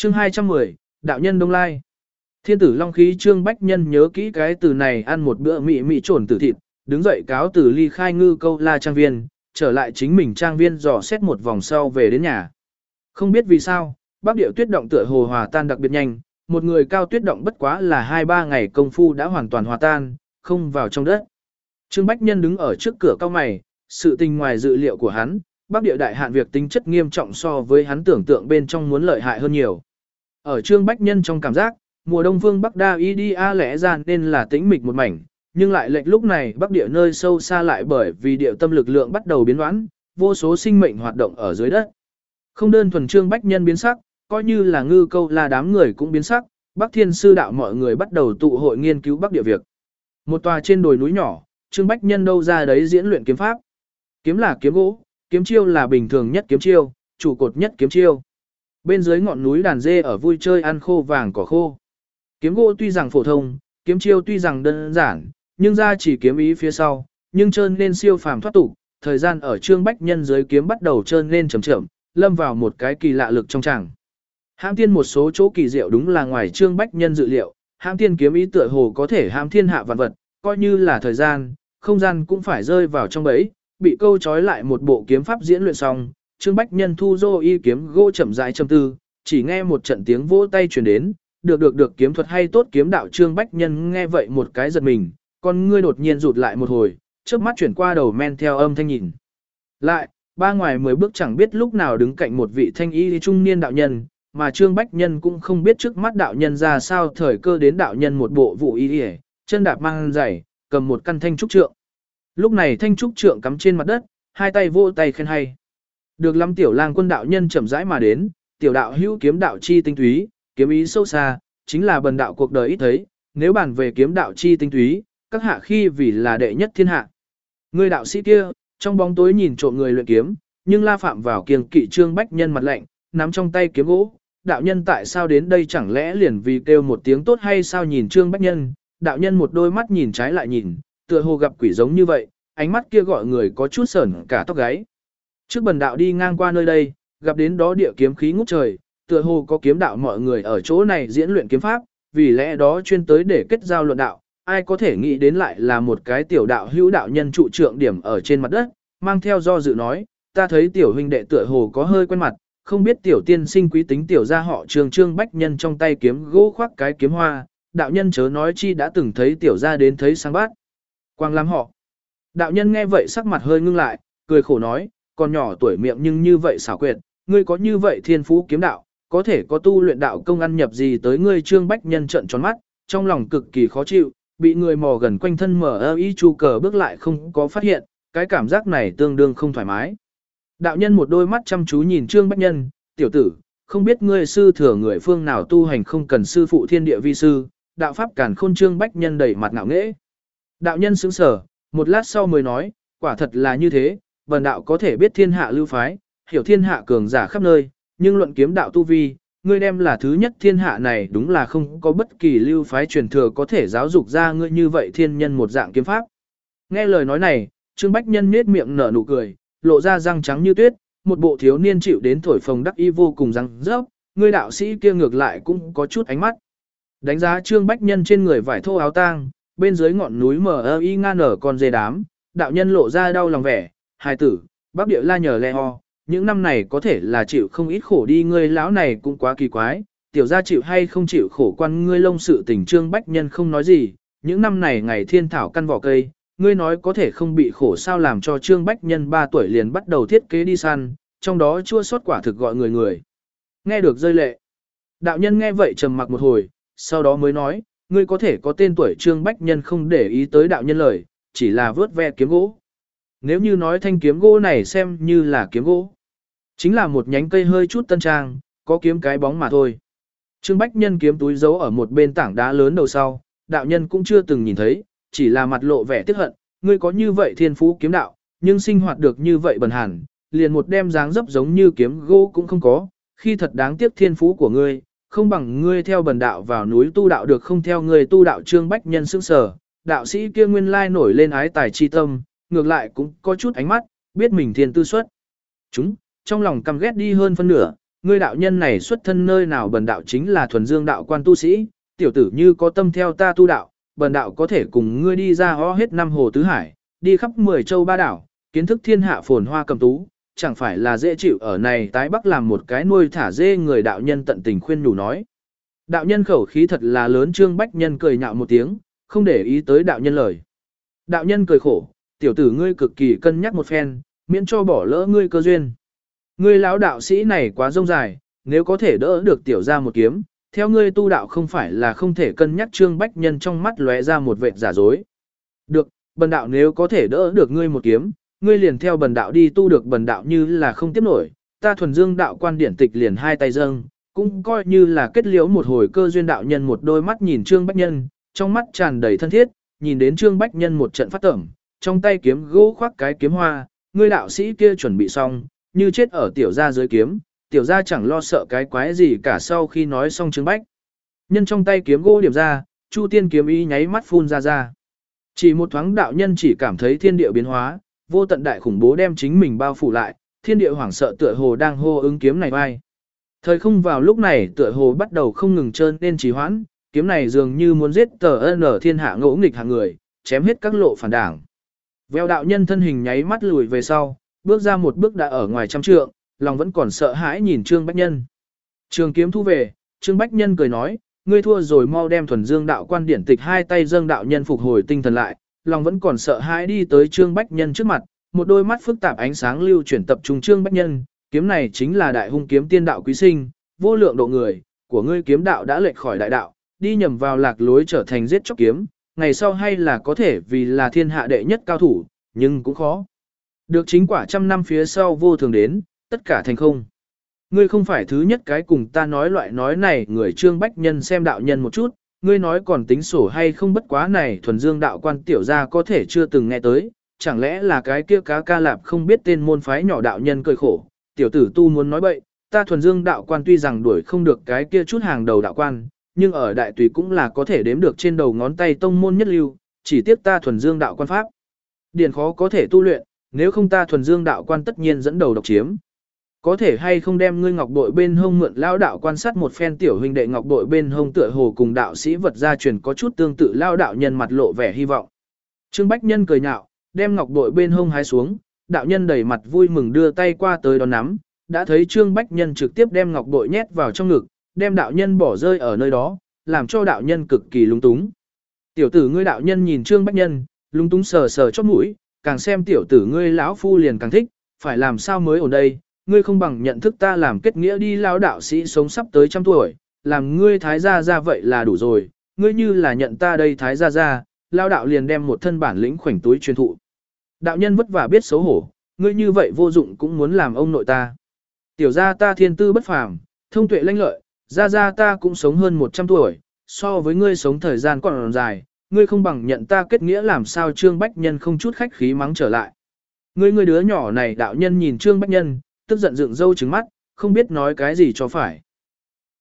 Chương 210, đạo nhân Đông Lai. Thiên tử Long Khí Trương Bách Nhân nhớ kỹ cái từ này, ăn một bữa mị mị trồn tử thịt, đứng dậy cáo từ ly khai Ngư Câu La trang viên, trở lại chính mình trang viên dò xét một vòng sau về đến nhà. Không biết vì sao, Bắc Điệu tuyết động tựa hồ hòa tan đặc biệt nhanh, một người cao tuyết động bất quá là 2-3 ngày công phu đã hoàn toàn hòa tan, không vào trong đất. Trương Bách Nhân đứng ở trước cửa cau mày, sự tình ngoài dự liệu của hắn, Bắc Điệu đại hạn việc tính chất nghiêm trọng so với hắn tưởng tượng bên trong muốn lợi hại hơn nhiều. Ở Trương Bách Nhân trong cảm giác, mùa đông phương Bắc Đa Idia lẽ ra nên là tĩnh mịch một mảnh, nhưng lại lệch lúc này Bắc Địa nơi sâu xa lại bởi vì điệu tâm lực lượng bắt đầu biến đoán, vô số sinh mệnh hoạt động ở dưới đất. Không đơn thuần Trương Bách Nhân biến sắc, coi như là Ngư Câu La đám người cũng biến sắc, Bắc Thiên sư đạo mọi người bắt đầu tụ hội nghiên cứu Bắc Địa việc. Một tòa trên đồi núi nhỏ, Trương Bách Nhân đâu ra đấy diễn luyện kiếm pháp. Kiếm là kiếm gỗ, kiếm chiêu là bình thường nhất kiếm chiêu, trụ cột nhất kiếm chiêu. Bên dưới ngọn núi đàn dê ở vui chơi ăn khô vàng cỏ khô. Kiếm gỗ tuy rằng phổ thông, kiếm chiêu tuy rằng đơn giản, nhưng ra chỉ kiếm ý phía sau, nhưng trơn nên siêu phàm thoát tục. Thời gian ở Trương Bách Nhân dưới kiếm bắt đầu trơn nên chậm chậm, lâm vào một cái kỳ lạ lực trong tràng. Hãm tiên một số chỗ kỳ diệu đúng là ngoài Trương Bách Nhân dự liệu, hãm tiên kiếm ý tựa hồ có thể hãm thiên hạ vạn vật, coi như là thời gian, không gian cũng phải rơi vào trong bẫy, bị câu trói lại một bộ kiếm pháp diễn luyện xong. Trương Bách Nhân thu dô y kiếm gỗ chậm rãi châm tư, chỉ nghe một trận tiếng vỗ tay truyền đến, được kiếm thuật hay tốt kiếm đạo. Trương Bách Nhân nghe vậy một cái giật mình, con ngươi đột nhiên rụt lại một hồi, chớp mắt chuyển qua đầu men theo âm thanh nhìn. Lại, ba ngoài 10 bước chẳng biết lúc nào đứng cạnh một vị thanh y trung niên đạo nhân, mà Trương Bách Nhân cũng không biết trước mắt đạo nhân ra sao thời cơ đến đạo nhân một bộ vụ y y, chân đạp mang giày, cầm một căn thanh trúc trượng. Lúc này thanh trúc trượng cắm trên mặt đất, hai tay vỗ tay khen hay. Được lắm tiểu lang quân đạo nhân chậm rãi mà đến, tiểu đạo hữu kiếm đạo chi tinh túy, kiếm ý sâu xa, chính là bần đạo cuộc đời ít thấy, nếu bàn về kiếm đạo chi tinh túy, các hạ khi vì là đệ nhất thiên hạ. Người đạo sĩ kia, trong bóng tối nhìn trộm người luyện kiếm, nhưng la phạm vào kiêng kỵ Trương Bách Nhân mặt lạnh, nắm trong tay kiếm gỗ, đạo nhân tại sao đến đây, chẳng lẽ liền vì kêu một tiếng tốt hay sao? Nhìn Trương Bách Nhân, đạo nhân một đôi mắt nhìn trái lại nhìn, tựa hồ gặp quỷ giống như vậy, ánh mắt kia gọi người có chút sởn cả tóc gáy. Trước bần đạo đi ngang qua nơi đây, gặp đến đó địa kiếm khí ngút trời, tựa hồ có kiếm đạo mọi người ở chỗ này diễn luyện kiếm pháp, vì lẽ đó chuyên tới để kết giao luận đạo, ai có thể nghĩ đến lại là một cái tiểu đạo hữu. Đạo nhân trụ trượng điểm ở trên mặt đất, mang theo do dự nói, ta thấy tiểu huynh đệ tựa hồ có hơi quen mặt, không biết tiểu tiên sinh quý tính tiểu gia họ Trương. Trương Bách Nhân trong tay kiếm gỗ khoác cái kiếm hoa, đạo nhân chớ nói chi đã từng thấy tiểu gia đến thấy sáng bát. Quang lắm họ. Đạo nhân nghe vậy sắc mặt hơi ngưng lại, cười khổ nói, còn nhỏ tuổi miệng nhưng như vậy xảo quyệt, ngươi có như vậy thiên phú kiếm đạo, có thể có tu luyện đạo công ăn nhập gì tới ngươi? Trương Bách Nhân trợn tròn mắt, trong lòng cực kỳ khó chịu, bị người mò gần quanh thân mở y chu cờ bước lại không có phát hiện, cái cảm giác này tương đương không thoải mái. Đạo nhân một đôi mắt chăm chú nhìn Trương Bách Nhân, tiểu tử, không biết ngươi sư thừa người phương nào tu hành không cần sư phụ thiên địa vi sư, đạo pháp càn khôn. Trương Bách Nhân đẩy mặt ngạo nghễ. Đạo nhân sững sờ, một lát sau mới nói, quả thật là như thế, bần đạo có thể biết thiên hạ lưu phái, hiểu thiên hạ cường giả khắp nơi, nhưng luận kiếm đạo tu vi, ngươi đem là thứ nhất thiên hạ này, đúng là không có bất kỳ lưu phái truyền thừa có thể giáo dục ra ngươi như vậy thiên nhân một dạng kiếm pháp. Nghe lời nói này, Trương Bách Nhân nhếch miệng nở nụ cười, lộ ra răng trắng như tuyết, một bộ thiếu niên chịu đến thổi phồng đắc ý vô cùng răng rớp. Ngươi đạo sĩ kia ngược lại cũng có chút ánh mắt. Đánh giá Trương Bách Nhân trên người vải thô áo tang, bên dưới ngọn núi mờ y nga nở con dê đám, đạo nhân lộ ra đau lòng vẻ, hài tử, Bắc Địa La nhờ le ho, những năm này có thể là chịu không ít khổ đi, ngươi lão này cũng quá kỳ quái, tiểu gia chịu hay không chịu khổ quan ngươi lông sự tình. Trương Bách Nhân không nói gì, những năm này ngày thiên thảo căn vỏ cây, ngươi nói có thể không bị khổ sao? Làm cho Trương Bách Nhân 3 tuổi liền bắt đầu thiết kế đi săn, trong đó chua xót quả thực gọi người nghe được rơi lệ. Đạo nhân nghe vậy trầm mặc một hồi, sau đó mới nói, ngươi có thể có tên tuổi. Trương Bách Nhân không để ý tới đạo nhân lời, chỉ là vớt ve kiếm gỗ. Nếu như nói thanh kiếm gỗ này xem như là kiếm gỗ, chính là một nhánh cây hơi chút tân trang, có kiếm cái bóng mà thôi. Trương Bách Nhân kiếm túi giấu ở một bên tảng đá lớn đầu sau, đạo nhân cũng chưa từng nhìn thấy, chỉ là mặt lộ vẻ tiếc hận, ngươi có như vậy thiên phú kiếm đạo, nhưng sinh hoạt được như vậy bần hàn, liền một đem dáng dấp giống như kiếm gỗ cũng không có, khi thật đáng tiếc thiên phú của ngươi, không bằng ngươi theo bần đạo vào núi tu đạo được không? Theo ngươi tu đạo? Trương Bách Nhân sững sờ, đạo sĩ kia nguyên lai nổi lên ái tài chi tâm, ngược lại cũng có chút ánh mắt, biết mình thiên tư xuất chúng, trong lòng căm ghét đi hơn phân nửa, ngươi đạo nhân này xuất thân nơi nào, bần đạo chính là thuần dương đạo quan tu sĩ, tiểu tử như có tâm theo ta tu đạo, bần đạo có thể cùng ngươi đi ra ho hết năm hồ tứ hải, đi khắp 10 châu ba đảo, kiến thức thiên hạ phồn hoa cầm tú, chẳng phải là dễ chịu ở này tái bắc làm một cái nuôi thả dê người. Đạo nhân tận tình khuyên nhủ nói. Đạo nhân khẩu khí thật là lớn. Trương Bách Nhân cười nhạo một tiếng, không để ý tới đạo nhân lời. Đạo nhân cười khổ, tiểu tử ngươi cực kỳ cân nhắc một phen, miễn cho bỏ lỡ ngươi cơ duyên. Ngươi lão đạo sĩ này quá rông dài, nếu có thể đỡ được tiểu ra một kiếm, theo ngươi tu đạo không phải là không thể cân nhắc. Trương Bách Nhân trong mắt lóe ra một vệt giả dối. Được, bần đạo nếu có thể đỡ được ngươi một kiếm, ngươi liền theo bần đạo đi tu được. Bần đạo như là không tiếp nổi, ta thuần dương đạo quan điển tịch liền hai tay dâng, cũng coi như là kết liễu một hồi cơ duyên. Đạo nhân một đôi mắt nhìn Trương Bách Nhân, trong mắt tràn đầy thân thiết, nhìn đến Trương Bách Nhân một trận phát tẩm, trong tay kiếm gỗ khoác cái kiếm hoa, ngươi đạo sĩ kia chuẩn bị xong, như chết ở tiểu gia dưới kiếm, tiểu gia chẳng lo sợ cái quái gì cả. Sau khi nói xong, Trương Bách Nhân trong tay kiếm gỗ điểm ra, Chu Tiên kiếm ý nháy mắt phun ra. Chỉ một thoáng đạo nhân chỉ cảm thấy thiên địa biến hóa, vô tận đại khủng bố đem chính mình bao phủ lại, thiên địa hoảng sợ tựa hồ đang hô ứng kiếm này vai. Thời không vào lúc này tựa hồ bắt đầu không ngừng trơn nên trì hoãn, kiếm này dường như muốn giết tờ N thiên hạ ngỗ nghịch hạng người, chém hết các lộ phản đảng. Vèo đạo nhân thân hình nháy mắt lùi về sau, bước ra một bước đã ở ngoài trăm trượng, lòng vẫn còn sợ hãi nhìn Trương Bách Nhân. Trường kiếm thu về, Trương Bách Nhân cười nói, ngươi thua rồi, mau đem thuần dương đạo quan điển tịch hai tay dâng. Đạo nhân phục hồi tinh thần lại, lòng vẫn còn sợ hãi đi tới Trương Bách Nhân trước mặt, một đôi mắt phức tạp ánh sáng lưu chuyển tập trung. Trương Bách Nhân, kiếm này chính là đại hung kiếm tiên đạo quý sinh, vô lượng độ người, của ngươi kiếm đạo đã lệch khỏi đại đạo, đi nhầm vào lạc lối trở thành giết chóc kiếm, ngày sau hay là có thể vì là thiên hạ đệ nhất cao thủ, nhưng cũng khó. Được chính quả trăm năm phía sau vô thường đến, tất cả thành không. Ngươi không phải thứ nhất cái cùng ta nói loại nói này người. Trương Bách Nhân xem đạo nhân một chút, ngươi nói còn tính sổ hay không, bất quá này thuần dương đạo quan tiểu gia có thể chưa từng nghe tới, chẳng lẽ là cái kia cá ca lạp không biết tên môn phái nhỏ. Đạo nhân cười khổ, tiểu tử tu muốn nói bậy, ta thuần dương đạo quan tuy rằng đuổi không được cái kia chút hàng đầu đạo quan, nhưng ở đại tùy cũng là có thể đếm được trên đầu ngón tay tông môn nhất lưu, chỉ tiếc ta thuần dương đạo quan pháp điển khó có thể tu luyện, nếu không ta thuần dương đạo quan tất nhiên dẫn đầu độc chiếm. Có thể hay không đem ngươi ngọc bội bên hông mượn lao đạo quan sát một phen. Tiểu huynh đệ ngọc bội bên hông tựa hồ cùng đạo sĩ vật gia truyền có chút tương tự. Lao đạo nhân mặt lộ vẻ hy vọng. Trương Bách Nhân cười nhạo, đem ngọc bội bên hông hái xuống. Đạo nhân đầy mặt vui mừng đưa tay qua tới đón nắm, đã thấy Trương Bách Nhân trực tiếp đem ngọc bội nhét vào trong ngực, đem đạo nhân bỏ rơi ở nơi đó, làm cho đạo nhân cực kỳ lúng túng. Tiểu tử ngươi, đạo nhân nhìn Trương Bách Nhân, lúng túng sờ sờ chóp mũi, càng xem tiểu tử ngươi lão phu liền càng thích, phải làm sao mới ổn đây, ngươi không bằng nhận thức ta làm kết nghĩa đi. Lão đạo sĩ sống sắp tới 100 tuổi, làm ngươi thái gia gia vậy là đủ rồi, ngươi như là nhận ta đây thái gia gia, lão đạo liền đem một thân bản lĩnh khoảnh túi truyền thụ. Đạo nhân vất vả biết xấu hổ, ngươi như vậy vô dụng cũng muốn làm ông nội ta. Tiểu gia ta thiên tư bất phàm, thông tuệ lanh lợi, gia gia ta cũng sống hơn 100 tuổi, so với ngươi sống thời gian còn dài, ngươi không bằng nhận ta kết nghĩa làm sao. Trương Bách Nhân không chút khách khí mắng trở lại. Ngươi đứa nhỏ này. Đạo nhân nhìn Trương Bách Nhân, tức giận dựng râu trừng mắt, không biết nói cái gì cho phải.